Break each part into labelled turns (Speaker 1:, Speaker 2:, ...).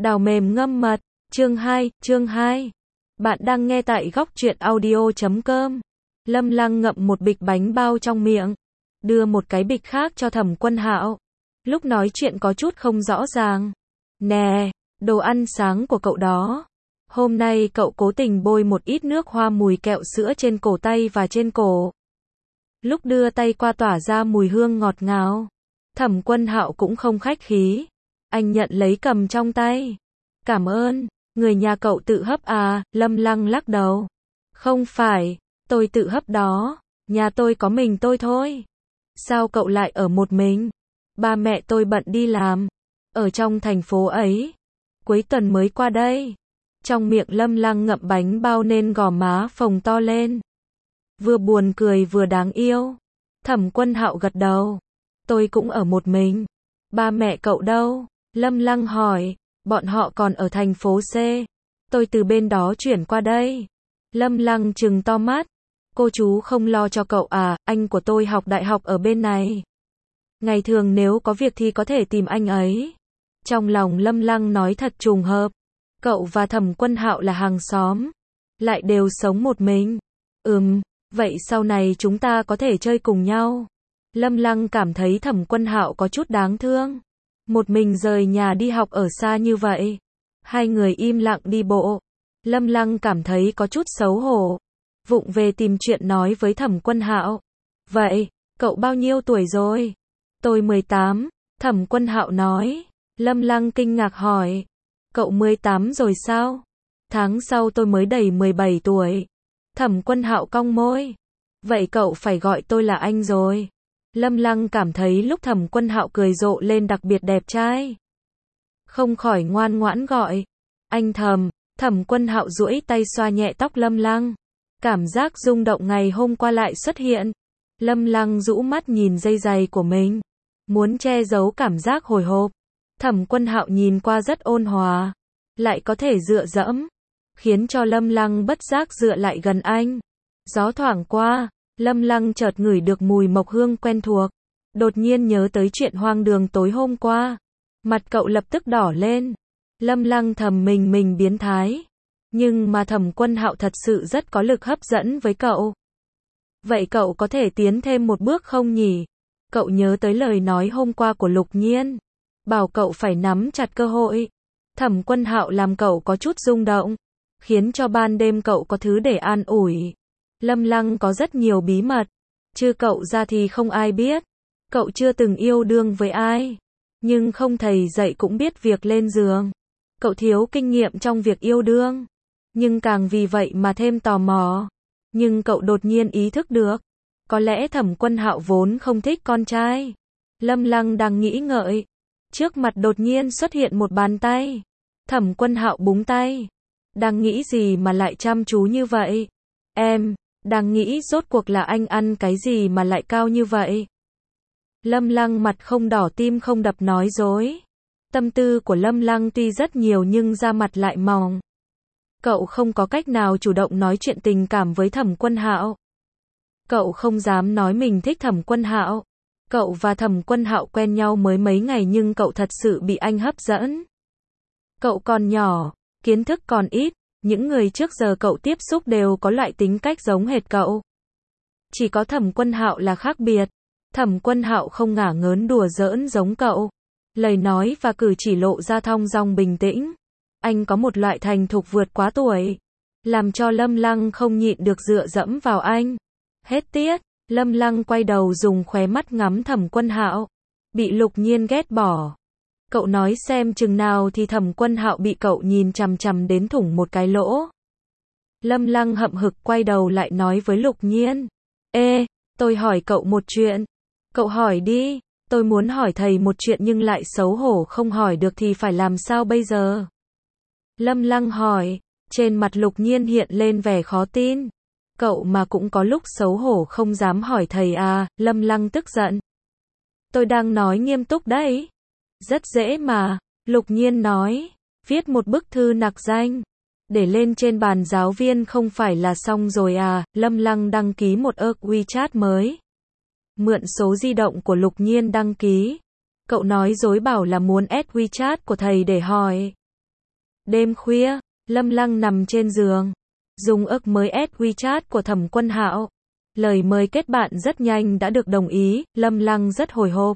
Speaker 1: Đào mềm ngâm mật, chương 2. Bạn đang nghe tại góc truyện audio.com. Lâm Lăng ngậm một bịch bánh bao trong miệng, đưa một cái bịch khác cho Thẩm Quân Hạo. Lúc nói chuyện có chút không rõ ràng. Nè, đồ ăn sáng của cậu đó. Hôm nay cậu cố tình bôi một ít nước hoa mùi kẹo sữa trên cổ tay và trên cổ. Lúc đưa tay qua tỏa ra mùi hương ngọt ngào. Thẩm Quân Hạo cũng không khách khí. Anh nhận lấy cầm trong tay. Cảm ơn, người nhà cậu tự hấp à, Lâm Lăng lắc đầu. Không phải, tôi tự hấp đó, nhà tôi có mình tôi thôi. Sao cậu lại ở một mình? Ba mẹ tôi bận đi làm, ở trong thành phố ấy. Cuối tuần mới qua đây. Trong miệng Lâm Lăng ngậm bánh bao nên gò má phồng to lên. Vừa buồn cười vừa đáng yêu. Thẩm Quân Hạo gật đầu. Tôi cũng ở một mình. Ba mẹ cậu đâu? Lâm Lăng hỏi. Bọn họ còn ở thành phố C. Tôi từ bên đó chuyển qua đây. Lâm Lăng trừng to mắt. Cô chú không lo cho cậu à, anh của tôi học đại học ở bên này. Ngày thường nếu có việc thì có thể tìm anh ấy. Trong lòng Lâm Lăng nói thật trùng hợp. Cậu và Thẩm Quân Hạo là hàng xóm. Lại đều sống một mình. Vậy sau này chúng ta có thể chơi cùng nhau. Lâm Lăng cảm thấy Thẩm Quân Hạo có chút đáng thương. Một mình rời nhà đi học ở xa như vậy. Hai người im lặng đi bộ. Lâm Lăng cảm thấy có chút xấu hổ. Vụng về tìm chuyện nói với Thẩm Quân Hạo. Vậy, cậu bao nhiêu tuổi rồi? Tôi 18, Thẩm Quân Hạo nói. Lâm Lăng kinh ngạc hỏi. Cậu 18 rồi sao? Tháng sau tôi mới đầy 17 tuổi. Thẩm Quân Hạo cong môi. Vậy cậu phải gọi tôi là anh rồi. Lâm Lăng cảm thấy lúc Thẩm Quân Hạo cười rộ lên đặc biệt đẹp trai. Không khỏi ngoan ngoãn gọi. Anh Thẩm. Thẩm Quân Hạo duỗi tay xoa nhẹ tóc Lâm Lăng. Cảm giác rung động ngày hôm qua lại xuất hiện. Lâm Lăng rũ mắt nhìn dây giày của mình. Muốn che giấu cảm giác hồi hộp. Thẩm Quân Hạo nhìn qua rất ôn hòa. Lại có thể dựa dẫm. Khiến cho Lâm Lăng bất giác dựa lại gần anh. Gió thoảng qua. Lâm Lăng chợt ngửi được mùi mộc hương quen thuộc. Đột nhiên nhớ tới chuyện hoang đường tối hôm qua. Mặt cậu lập tức đỏ lên. Lâm Lăng thầm mình biến thái. Nhưng mà Thẩm Quân Hạo thật sự rất có lực hấp dẫn với cậu. Vậy cậu có thể tiến thêm một bước không nhỉ? Cậu nhớ tới lời nói hôm qua của Lục Nhiên. Bảo cậu phải nắm chặt cơ hội. Thẩm Quân Hạo làm cậu có chút rung động. Khiến cho ban đêm cậu có thứ để an ủi. Lâm Lăng có rất nhiều bí mật. Chứ cậu ra thì không ai biết. Cậu chưa từng yêu đương với ai. Nhưng không thầy dạy cũng biết việc lên giường. Cậu thiếu kinh nghiệm trong việc yêu đương. Nhưng càng vì vậy mà thêm tò mò. Nhưng cậu đột nhiên ý thức được. Có lẽ Thẩm Quân Hạo vốn không thích con trai. Lâm Lăng đang nghĩ ngợi. Trước mặt đột nhiên xuất hiện một bàn tay. Thẩm Quân Hạo búng tay. Đang nghĩ gì mà lại chăm chú như vậy? Em đang nghĩ rốt cuộc là anh ăn cái gì mà lại cao như vậy? Lâm Lăng mặt không đỏ tim không đập nói dối. Tâm tư của Lâm Lăng tuy rất nhiều nhưng da mặt lại mỏng. Cậu không có cách nào chủ động nói chuyện tình cảm với Thẩm Quân Hạo. Cậu không dám nói mình thích Thẩm Quân Hạo. Cậu và Thẩm Quân Hạo quen nhau mới mấy ngày nhưng cậu thật sự bị anh hấp dẫn. Cậu còn nhỏ, kiến thức còn ít. Những người trước giờ cậu tiếp xúc đều có loại tính cách giống hệt cậu. Chỉ có Thẩm Quân Hạo là khác biệt. Thẩm Quân Hạo không ngả ngớn đùa giỡn giống cậu. Lời nói và cử chỉ lộ ra thong dong bình tĩnh. Anh có một loại thành thục vượt quá tuổi. Làm cho Lâm Lăng không nhịn được dựa dẫm vào anh. Hết tiết, Lâm Lăng quay đầu dùng khóe mắt ngắm Thẩm Quân Hạo. Bị Lục Nhiên ghét bỏ. Cậu nói xem chừng nào thì Thẩm Quân Hạo bị cậu nhìn chằm chằm đến thủng một cái lỗ. Lâm Lăng hậm hực quay đầu lại nói với Lục Nhiên. Ê, tôi hỏi cậu một chuyện. Cậu hỏi đi, tôi muốn hỏi thầy một chuyện nhưng lại xấu hổ không hỏi được thì phải làm sao bây giờ? Lâm Lăng hỏi, trên mặt Lục Nhiên hiện lên vẻ khó tin. Cậu mà cũng có lúc xấu hổ không dám hỏi thầy à? Lâm Lăng tức giận. Tôi đang nói nghiêm túc đấy. Rất dễ mà, Lục Nhiên nói. Viết một bức thư nặc danh. Để lên trên bàn giáo viên không phải là xong rồi à? Lâm Lăng đăng ký một WeChat mới. Mượn số di động của Lục Nhiên đăng ký. Cậu nói dối bảo là muốn add WeChat của thầy để hỏi. Đêm khuya, Lâm Lăng nằm trên giường, dùng ức mới add WeChat của Thẩm Quân Hạo. Lời mời kết bạn rất nhanh đã được đồng ý, Lâm Lăng rất hồi hộp.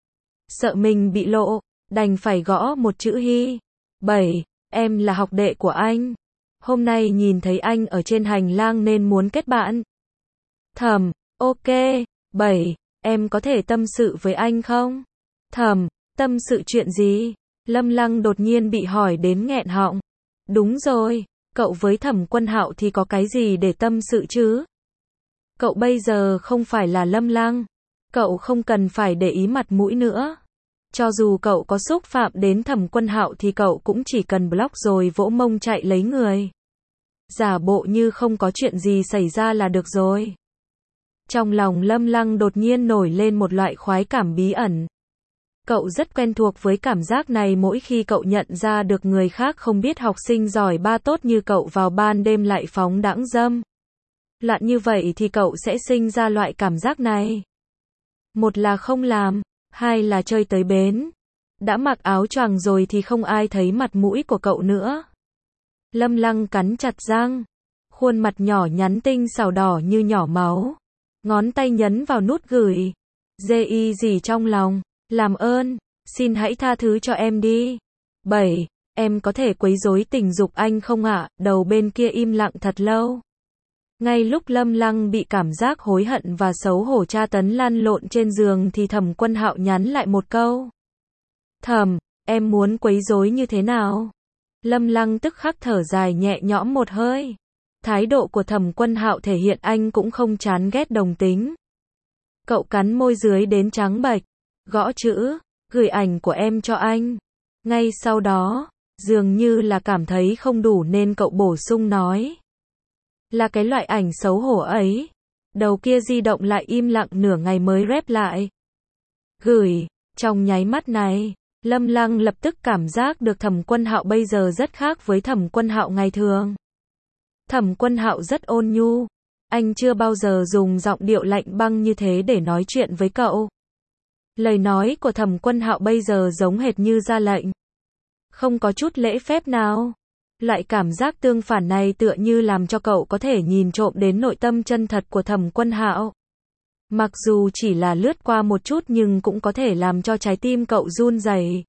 Speaker 1: Sợ mình bị lộ, đành phải gõ một chữ Hi. 7. Em là học đệ của anh. Hôm nay nhìn thấy anh ở trên hành lang nên muốn kết bạn. Thẩm, ok. 7. Em có thể tâm sự với anh không? Thẩm, tâm sự chuyện gì? Lâm Lăng đột nhiên bị hỏi đến nghẹn họng. Đúng rồi, cậu với Thẩm Quân Hạo thì có cái gì để tâm sự chứ? Cậu bây giờ không phải là Lâm Lăng. Cậu không cần phải để ý mặt mũi nữa. Cho dù cậu có xúc phạm đến Thẩm Quân Hạo thì cậu cũng chỉ cần block rồi vỗ mông chạy lấy người. Giả bộ như không có chuyện gì xảy ra là được rồi. Trong lòng Lâm Lăng đột nhiên nổi lên một loại khoái cảm bí ẩn. Cậu rất quen thuộc với cảm giác này mỗi khi cậu nhận ra được người khác không biết học sinh giỏi ba tốt như cậu vào ban đêm lại phóng đãng dâm. Loạn như vậy thì cậu sẽ sinh ra loại cảm giác này. Một là không làm, hai là chơi tới bến. Đã mặc áo choàng rồi thì không ai thấy mặt mũi của cậu nữa. Lâm Lăng cắn chặt răng, khuôn mặt nhỏ nhắn tinh xảo đỏ như nhỏ máu. Ngón tay nhấn vào nút gửi. Dê gì trong lòng, làm ơn, xin hãy tha thứ cho em đi. 7. Em có thể quấy rối tình dục anh không ạ? Đầu bên kia im lặng thật lâu. Ngay lúc Lâm Lăng bị cảm giác hối hận và xấu hổ tra tấn lăn lộn trên giường thì Thẩm Quân Hạo nhắn lại một câu. Thẩm, em muốn quấy rối như thế nào? Lâm Lăng tức khắc thở dài nhẹ nhõm một hơi. Thái độ của Thẩm Quân Hạo thể hiện anh cũng không chán ghét đồng tính. Cậu cắn môi dưới đến trắng bệch, gõ chữ, gửi ảnh của em cho anh. Ngay sau đó, dường như là cảm thấy không đủ nên cậu bổ sung nói. Là cái loại ảnh xấu hổ ấy. Đầu kia di động lại im lặng nửa ngày mới rep lại. Gửi, trong nháy mắt này, Lâm Lăng lập tức cảm giác được Thẩm Quân Hạo bây giờ rất khác với Thẩm Quân Hạo ngày thường. Thẩm Quân Hạo rất ôn nhu. Anh chưa bao giờ dùng giọng điệu lạnh băng như thế để nói chuyện với cậu. Lời nói của Thẩm Quân Hạo bây giờ giống hệt như ra lệnh. Không có chút lễ phép nào. Loại cảm giác tương phản này tựa như làm cho cậu có thể nhìn trộm đến nội tâm chân thật của Thẩm Quân Hạo. Mặc dù chỉ là lướt qua một chút nhưng cũng có thể làm cho trái tim cậu run rẩy.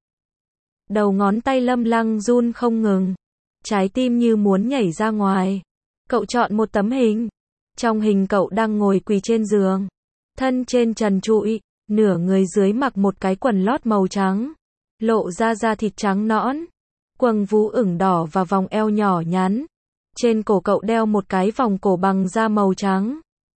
Speaker 1: Đầu ngón tay Lâm Lăng run không ngừng. Trái tim như muốn nhảy ra ngoài. Cậu chọn một tấm hình. Trong hình cậu đang ngồi quỳ trên giường. Thân trên trần trụi, nửa người dưới mặc một cái quần lót màu trắng. Lộ ra da thịt trắng nõn. Quầng vú ửng đỏ và vòng eo nhỏ nhắn. Trên cổ cậu đeo một cái vòng cổ bằng da màu trắng.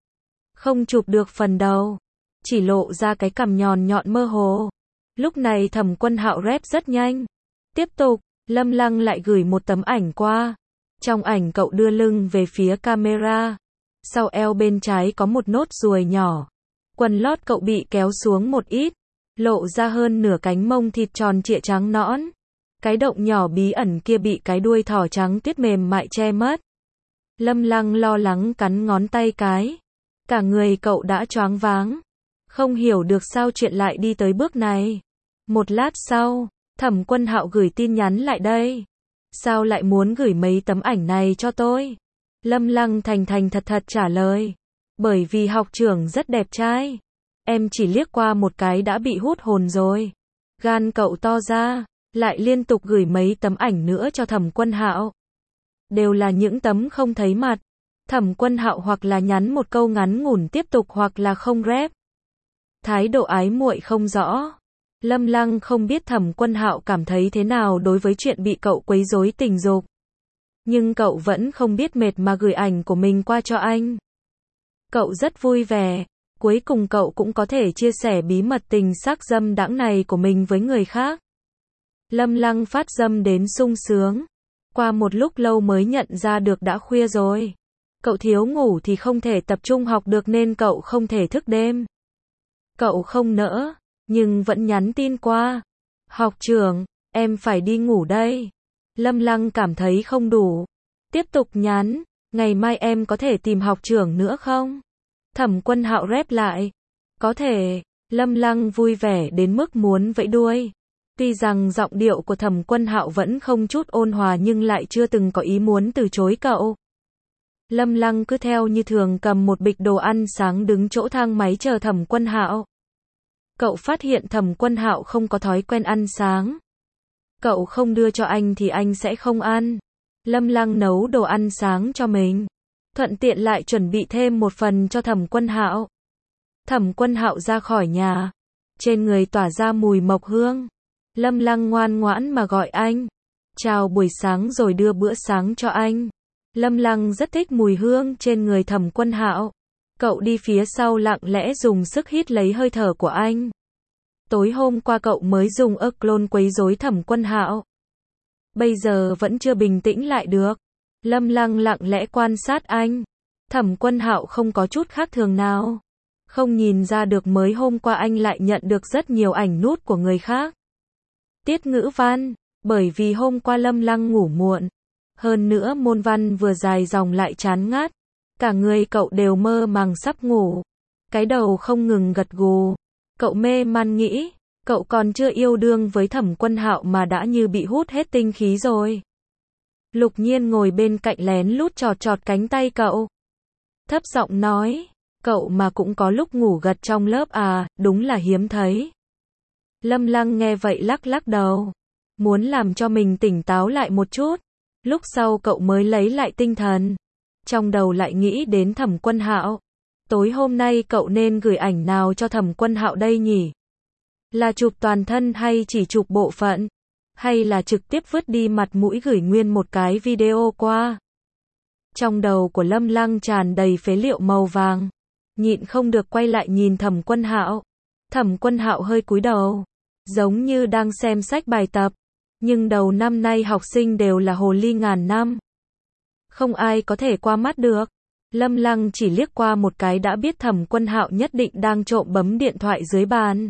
Speaker 1: Không chụp được phần đầu. Chỉ lộ ra cái cằm nhọn nhọn mơ hồ. Lúc này Thẩm Quân Hạo rep rất nhanh. Tiếp tục, Lâm Lăng lại gửi một tấm ảnh qua. Trong ảnh cậu đưa lưng về phía camera. Sau eo bên trái có một nốt ruồi nhỏ. Quần lót cậu bị kéo xuống một ít. Lộ ra hơn nửa cánh mông thịt tròn trịa trắng nõn. Cái động nhỏ bí ẩn kia bị cái đuôi thỏ trắng tuyết mềm mại che mất. Lâm Lăng lo lắng cắn ngón tay cái. Cả người cậu đã choáng váng. Không hiểu được sao chuyện lại đi tới bước này. Một lát sau, Thẩm Quân Hạo gửi tin nhắn lại đây. Sao lại muốn gửi mấy tấm ảnh này cho tôi? Lâm Lăng thành thành thật thật trả lời. Bởi vì học trưởng rất đẹp trai. Em chỉ liếc qua một cái đã bị hút hồn rồi. Gan cậu to ra, lại liên tục gửi mấy tấm ảnh nữa cho Thẩm Quân Hạo. Đều là những tấm không thấy mặt. Thẩm Quân Hạo hoặc là nhắn một câu ngắn ngủn tiếp tục hoặc là không rep. Thái độ ái muội không rõ. Lâm Lăng không biết Thẩm Quân Hạo cảm thấy thế nào đối với chuyện bị cậu quấy rối tình dục. Nhưng cậu vẫn không biết mệt mà gửi ảnh của mình qua cho anh. Cậu rất vui vẻ. Cuối cùng cậu cũng có thể chia sẻ bí mật tình sắc dâm đãng này của mình với người khác. Lâm Lăng phát dâm đến sung sướng. Qua một lúc lâu mới nhận ra được đã khuya rồi. Cậu thiếu ngủ thì không thể tập trung học được nên cậu không thể thức đêm. Cậu không nỡ, nhưng vẫn nhắn tin qua. Học trưởng, em phải đi ngủ đây. Lâm Lăng cảm thấy không đủ. Tiếp tục nhắn, ngày mai em có thể tìm học trưởng nữa không? Thẩm Quân Hạo rep lại. Có thể. Lâm Lăng vui vẻ đến mức muốn vẫy đuôi. Tuy rằng giọng điệu của Thẩm Quân Hạo vẫn không chút ôn hòa nhưng lại chưa từng có ý muốn từ chối cậu. Lâm Lăng cứ theo như thường cầm một bịch đồ ăn sáng đứng chỗ thang máy chờ Thẩm Quân Hạo. Cậu phát hiện Thẩm Quân Hạo không có thói quen ăn sáng. Cậu không đưa cho anh thì anh sẽ không ăn. Lâm Lăng nấu đồ ăn sáng cho mình, thuận tiện lại chuẩn bị thêm một phần cho Thẩm Quân Hạo. Thẩm Quân Hạo ra khỏi nhà, trên người tỏa ra mùi mộc hương. Lâm Lăng ngoan ngoãn mà gọi anh, chào buổi sáng rồi đưa bữa sáng cho anh. Lâm Lăng rất thích mùi hương trên người Thẩm Quân Hạo. Cậu đi phía sau lặng lẽ dùng sức hít lấy hơi thở của anh. Tối hôm qua cậu mới dùng ớt clone quấy rối Thẩm Quân Hạo. Bây giờ vẫn chưa bình tĩnh lại được. Lâm Lăng lặng lẽ quan sát anh. Thẩm Quân Hạo không có chút khác thường nào. Không nhìn ra được mới hôm qua anh lại nhận được rất nhiều ảnh nút của người khác. Tiết ngữ văn, bởi vì hôm qua Lâm Lăng ngủ muộn. Hơn nữa môn văn vừa dài dòng lại chán ngắt. Cả người cậu đều mơ màng sắp ngủ. Cái đầu không ngừng gật gù. Cậu mê man nghĩ, cậu còn chưa yêu đương với Thẩm Quân Hạo mà đã như bị hút hết tinh khí rồi. Lục Nhiên ngồi bên cạnh lén lút chọt chọt cánh tay cậu. Thấp giọng nói, cậu mà cũng có lúc ngủ gật trong lớp à, đúng là hiếm thấy. Lâm Lăng nghe vậy lắc lắc đầu, muốn làm cho mình tỉnh táo lại một chút. Lúc sau cậu mới lấy lại tinh thần. Trong đầu lại nghĩ đến Thẩm Quân Hạo. Tối hôm nay cậu nên gửi ảnh nào cho Thẩm Quân Hạo đây nhỉ? Là chụp toàn thân hay chỉ chụp bộ phận? Hay là trực tiếp vứt đi mặt mũi gửi nguyên một cái video qua? Trong đầu của Lâm Lăng tràn đầy phế liệu màu vàng. Nhịn không được quay lại nhìn Thẩm Quân Hạo. Thẩm Quân Hạo hơi cúi đầu, giống như đang xem sách bài tập. Nhưng đầu năm nay học sinh đều là hồ ly ngàn năm. Không ai có thể qua mắt được. Lâm Lăng chỉ liếc qua một cái đã biết Thẩm Quân Hạo nhất định đang trộm bấm điện thoại dưới bàn.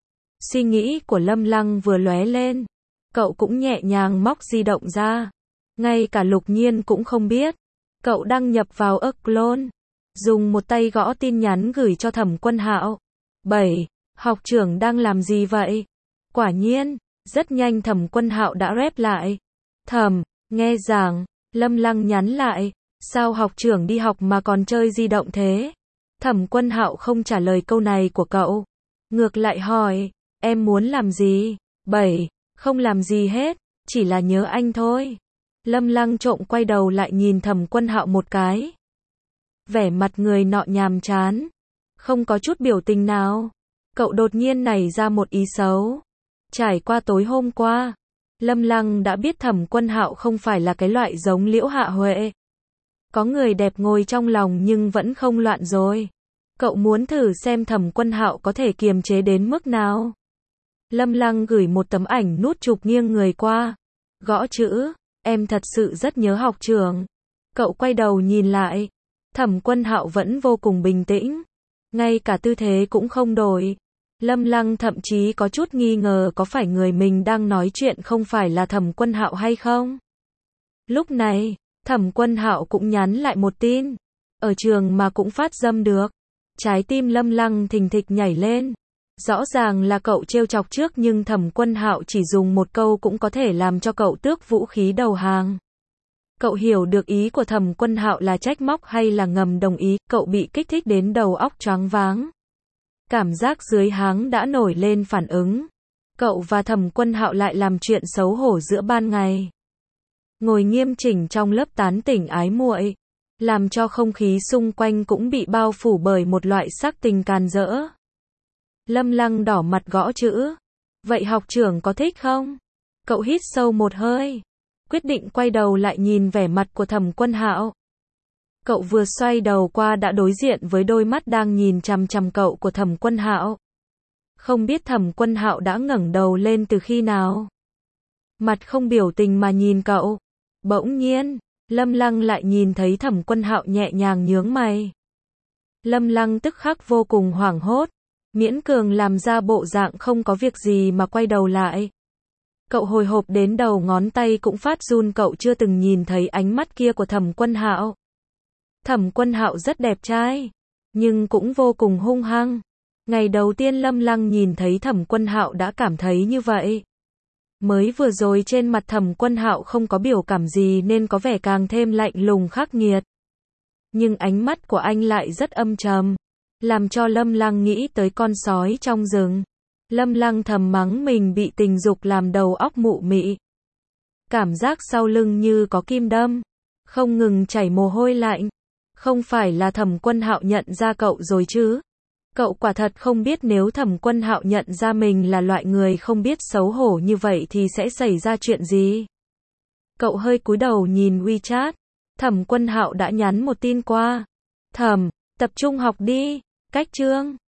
Speaker 1: Suy nghĩ của Lâm Lăng vừa lóe lên. Cậu cũng nhẹ nhàng móc di động ra. Ngay cả Lục Nhiên cũng không biết. Cậu đăng nhập vào ớt clone. Dùng một tay gõ tin nhắn gửi cho Thẩm Quân Hạo. 7. Học trưởng đang làm gì vậy? Quả nhiên, rất nhanh Thẩm Quân Hạo đã rep lại. Thẩm, nghe giảng. Lâm Lăng nhắn lại. Sao học trưởng đi học mà còn chơi di động thế? Thẩm Quân Hạo không trả lời câu này của cậu. Ngược lại hỏi, em muốn làm gì? 7. Không làm gì hết, chỉ là nhớ anh thôi. Lâm Lăng trộm quay đầu lại nhìn Thẩm Quân Hạo một cái. Vẻ mặt người nọ nhàm chán, không có chút biểu tình nào. Cậu đột nhiên nảy ra một ý xấu. Trải qua tối hôm qua, Lâm Lăng đã biết Thẩm Quân Hạo không phải là cái loại giống Liễu Hạ Huệ. Có người đẹp ngồi trong lòng nhưng vẫn không loạn rồi. Cậu muốn thử xem Thẩm Quân Hạo có thể kiềm chế đến mức nào. Lâm Lăng gửi một tấm ảnh nút chụp nghiêng người qua. Gõ chữ, em thật sự rất nhớ học trưởng. Cậu quay đầu nhìn lại. Thẩm Quân Hạo vẫn vô cùng bình tĩnh. Ngay cả tư thế cũng không đổi. Lâm Lăng thậm chí có chút nghi ngờ có phải người mình đang nói chuyện không phải là Thẩm Quân Hạo hay không. Lúc này, Thẩm Quân Hạo cũng nhắn lại một tin. Ở trường mà cũng phát dâm được. Trái tim Lâm Lăng thình thịch nhảy lên. Rõ ràng là cậu trêu chọc trước nhưng Thẩm Quân Hạo chỉ dùng một câu cũng có thể làm cho cậu tước vũ khí đầu hàng. Cậu hiểu được ý của Thẩm Quân Hạo là trách móc hay là ngầm đồng ý, cậu bị kích thích đến đầu óc choáng váng. Cảm giác dưới háng đã nổi lên phản ứng. Cậu và Thẩm Quân Hạo lại làm chuyện xấu hổ giữa ban ngày. Ngồi nghiêm chỉnh trong lớp tán tỉnh ái muội, làm cho không khí xung quanh cũng bị bao phủ bởi một loại sắc tình càn rỡ. Lâm Lăng đỏ mặt gõ chữ. Vậy học trưởng có thích không? Cậu hít sâu một hơi, quyết định quay đầu lại nhìn vẻ mặt của Thẩm Quân Hạo. Cậu vừa xoay đầu qua đã đối diện với đôi mắt đang nhìn chằm chằm cậu của Thẩm Quân Hạo. Không biết Thẩm Quân Hạo đã ngẩng đầu lên từ khi nào. Mặt không biểu tình mà nhìn cậu. Bỗng nhiên, Lâm Lăng lại nhìn thấy Thẩm Quân Hạo nhẹ nhàng nhướng mày. Lâm Lăng tức khắc vô cùng hoảng hốt, miễn cường làm ra bộ dạng không có việc gì mà quay đầu lại. Cậu hồi hộp đến đầu ngón tay cũng phát run, cậu chưa từng nhìn thấy ánh mắt kia của Thẩm Quân Hạo. Thẩm Quân Hạo rất đẹp trai, nhưng cũng vô cùng hung hăng. Ngày đầu tiên Lâm Lăng nhìn thấy Thẩm Quân Hạo đã cảm thấy như vậy. Mới vừa rồi trên mặt Thẩm Quân Hạo không có biểu cảm gì nên có vẻ càng thêm lạnh lùng khắc nghiệt. Nhưng ánh mắt của anh lại rất âm trầm, làm cho Lâm Lăng nghĩ tới con sói trong rừng. Lâm Lăng thầm mắng mình bị tình dục làm đầu óc mụ mị. Cảm giác sau lưng như có kim đâm, không ngừng chảy mồ hôi lạnh. Không phải là Thẩm Quân Hạo nhận ra cậu rồi chứ? Cậu quả thật không biết nếu Thẩm Quân Hạo nhận ra mình là loại người không biết xấu hổ như vậy thì sẽ xảy ra chuyện gì? Cậu hơi cúi đầu nhìn WeChat. Thẩm Quân Hạo đã nhắn một tin qua. Thẩm, tập trung học đi. Cách chương.